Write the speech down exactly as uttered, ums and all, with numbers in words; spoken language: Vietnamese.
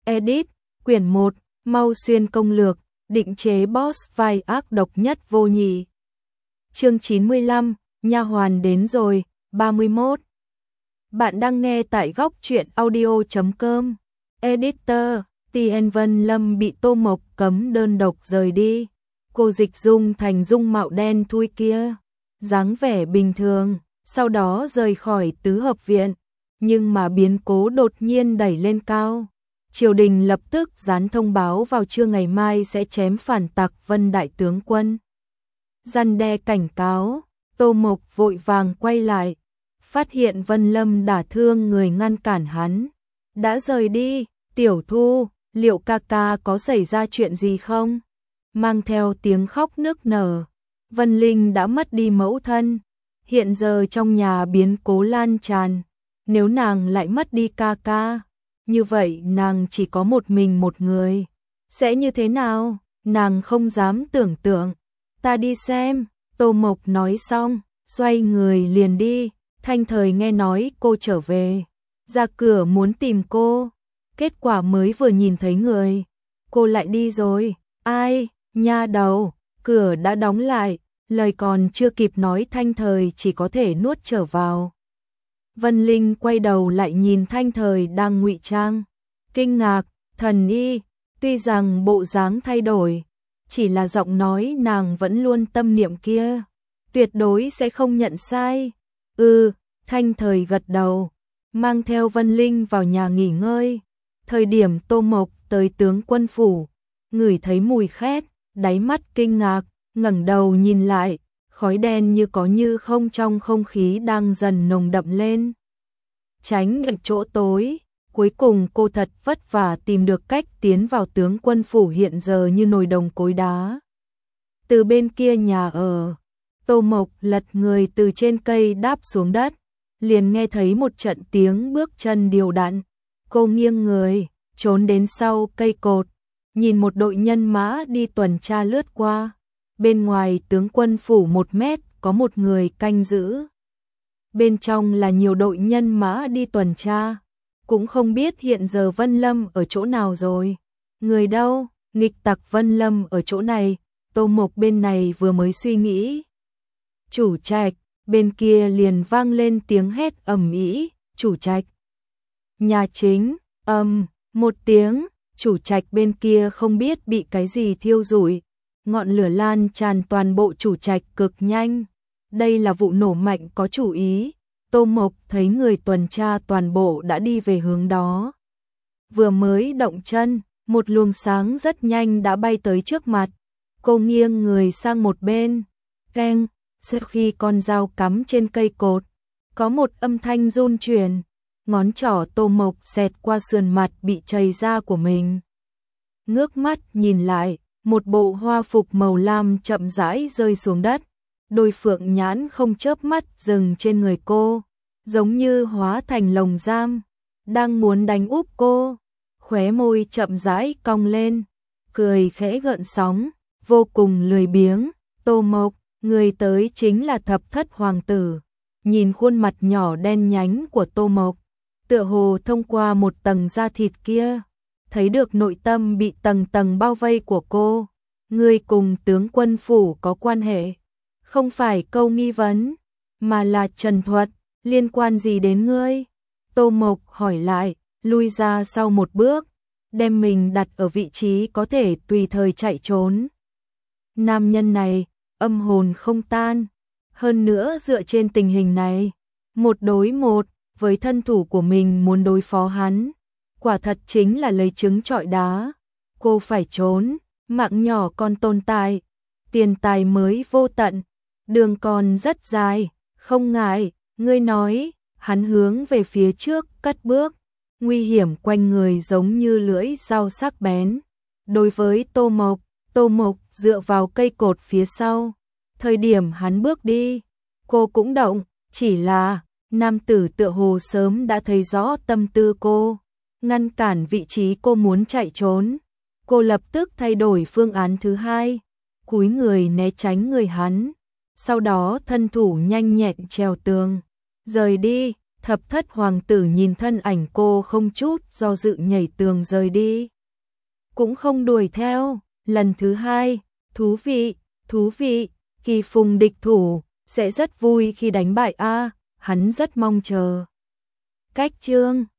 Edit, quyển một, Mau Xuyên công lược, định chế boss vai ác độc nhất vô nhị. Chương chín mươi lăm, nha hoàn đến rồi, ba mươi mốt. Bạn đang nghe tại góc truyện audio chấm com. Editor, Tien Vân Lâm bị Tô Mộc cấm đơn độc rời đi. Cô dịch dung thành dung mạo đen thui kia, dáng vẻ bình thường, sau đó rời khỏi tứ hợp viện. Nhưng mà biến cố đột nhiên đẩy lên cao. Triều đình lập tức dán thông báo vào trưa ngày mai sẽ chém phản tặc Vân đại tướng quân. Răn đe cảnh cáo, Tô Mộc vội vàng quay lại, phát hiện Vân Lâm đả thương người ngăn cản hắn. Đã rời đi, Tiểu Thu, liệu ca ca có xảy ra chuyện gì không? Mang theo tiếng khóc nức nở, Vân Linh đã mất đi mẫu thân, hiện giờ trong nhà biến cố lan tràn, nếu nàng lại mất đi ca ca, như vậy nàng chỉ có một mình một người, sẽ như thế nào? Nàng không dám tưởng tượng. Ta đi xem, Tô Mộc nói xong, xoay người liền đi. Thanh Thời nghe nói cô trở về, ra cửa muốn tìm cô, kết quả mới vừa nhìn thấy người, cô lại đi rồi. Ai, nha đầu, cửa đã đóng lại, lời còn chưa kịp nói Thanh Thời chỉ có thể nuốt trở vào. Vân Linh quay đầu lại nhìn Thanh Thời đang ngụy trang, kinh ngạc, thần y, tuy rằng bộ dáng thay đổi, chỉ là giọng nói nàng vẫn luôn tâm niệm kia, tuyệt đối sẽ không nhận sai. Ừ, Thanh Thời gật đầu, mang theo Vân Linh vào nhà nghỉ ngơi. Thời điểm Tô Mộc tới tướng quân phủ, ngửi thấy mùi khét, đáy mắt kinh ngạc, ngẩng đầu nhìn lại, khói đen như có như không trong không khí đang dần nồng đậm lên. Tránh ở chỗ tối, cuối cùng cô thật vất vả tìm được cách tiến vào tướng quân phủ hiện giờ như nồi đồng cối đá. Từ bên kia nhà ở, Tô Mộc lật người từ trên cây đáp xuống đất, liền nghe thấy một trận tiếng bước chân điều đặn. Cô nghiêng người, trốn đến sau cây cột, nhìn một đội nhân mã đi tuần tra lướt qua. Bên ngoài tướng quân phủ một mét có một người canh giữ. Bên trong là nhiều đội nhân mã đi tuần tra. Cũng không biết hiện giờ Vân Lâm ở chỗ nào rồi. Người đâu? Nghịch tặc Vân Lâm ở chỗ này. Tô Mộc bên này vừa mới suy nghĩ. Chủ trạch, bên kia liền vang lên tiếng hét ầm ĩ. Chủ trạch. Nhà chính, ầm, um, một tiếng. Chủ trạch bên kia không biết bị cái gì thiêu rụi. Ngọn lửa lan tràn toàn bộ chủ trạch cực nhanh. Đây là vụ nổ mạnh có chủ ý. Tô Mộc thấy người tuần tra toàn bộ đã đi về hướng đó. Vừa mới động chân, một luồng sáng rất nhanh đã bay tới trước mặt. Cô nghiêng người sang một bên. Keng, sau khi con dao cắm trên cây cột, có một âm thanh run chuyển. Ngón trỏ Tô Mộc xẹt qua sườn mặt bị chảy ra của mình. Ngước mắt nhìn lại, một bộ hoa phục màu lam chậm rãi rơi xuống đất. Đôi phượng nhãn không chớp mắt dừng trên người cô, giống như hóa thành lồng giam, đang muốn đánh úp cô. Khóe môi chậm rãi cong lên, cười khẽ gợn sóng, vô cùng lười biếng. Tô Mộc, người tới chính là thập thất hoàng tử. Nhìn khuôn mặt nhỏ đen nhánh của Tô Mộc, tựa hồ thông qua một tầng da thịt kia, thấy được nội tâm bị tầng tầng bao vây của cô. Ngươi cùng tướng quân phủ có quan hệ, không phải câu nghi vấn, mà là trần thuật, liên quan gì đến ngươi? Tô Mộc hỏi lại, lui ra sau một bước, đem mình đặt ở vị trí có thể tùy thời chạy trốn. Nam nhân này, âm hồn không tan, hơn nữa dựa trên tình hình này, một đối một, với thân thủ của mình muốn đối phó hắn, quả thật chính là lấy trứng trọi đá. Cô phải trốn, mạng nhỏ còn tồn tại, tiền tài mới vô tận, đường còn rất dài, không ngại, ngươi nói. Hắn hướng về phía trước cất bước, nguy hiểm quanh người giống như lưỡi dao sắc bén. Đối với Tô Mộc, Tô Mộc dựa vào cây cột phía sau, thời điểm hắn bước đi, cô cũng động, chỉ là nam tử tựa hồ sớm đã thấy rõ tâm tư cô, ngăn cản vị trí cô muốn chạy trốn. Cô lập tức thay đổi phương án thứ hai, cúi người né tránh người hắn, sau đó thân thủ nhanh nhẹn trèo tường, rời đi. Thập thất hoàng tử nhìn thân ảnh cô không chút do dự nhảy tường rời đi. Cũng không đuổi theo, lần thứ hai, thú vị, thú vị, Kỳ Phùng địch thủ, sẽ rất vui khi đánh bại A, hắn rất mong chờ. Cách chương